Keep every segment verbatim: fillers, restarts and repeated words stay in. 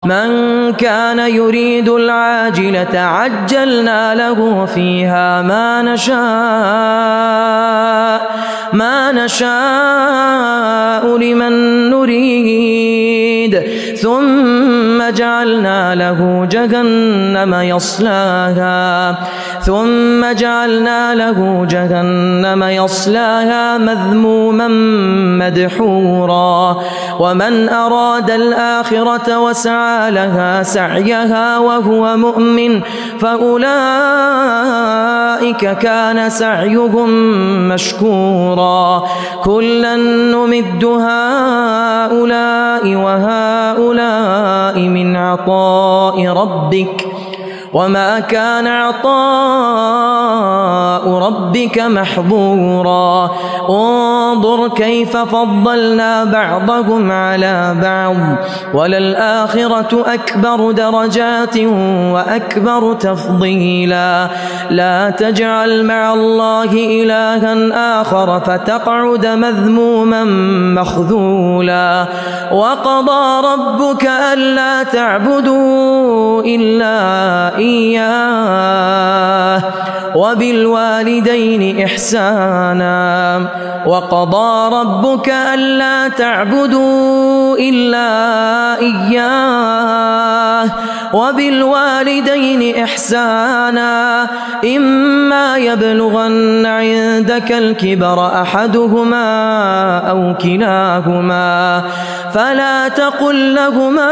من كان يريد العاجلة عجلنا له فيها ما نشاء ما نشاء لمن نريد ثم جعلنا له جهنم يصلاها ثم جعلنا له جهنم يصلاها مذموما مدحورا ومن أراد الآخرة وسعى لها سعيها وهو مؤمن فأولئك كان سعيهم مشكورا كلا نمد هؤلاء وهؤلاء من عطاء ربك وما كان عطاء ربك محظورا انظر كيف فضلنا بعضهم على بعض وللآخرة أكبر درجات وأكبر تفضيلا لا تجعل مع الله إلها آخر فتقعد مذموما مخذولا وقضى ربك ألا تعبدوا إلا إياه وبالوالدين إحسانا وقضى ربك ألا تعبدوا إلا إياه وبالوالدين إحسانا إما يبلغن عندك الكبر أحدهما أو كلاهما فلا تقل لهما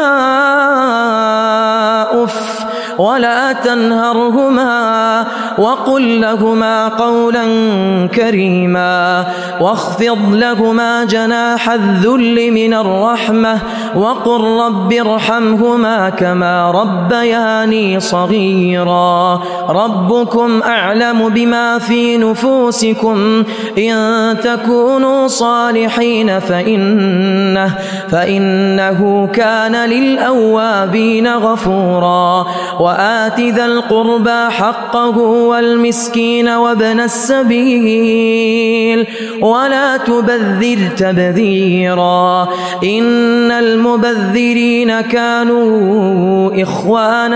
أف ولا تنهرهما وقل لهما قولا كريما واخفض لهما جناح الذل من الرحمة وقل رب ارحمهما كما ربياني صغيرا ربكم أعلم بما في نفوسكم إن تكونوا صالحين فإنه, فإنه كان للأوابين غفورا وآت ذا القربى حقه والمسكين وابن السبيل ولا تبذر تبذيرا إن المبذرين كانوا إخوان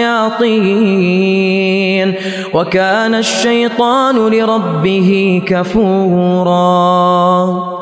الشياطين وكان الشيطان لربه كفورا.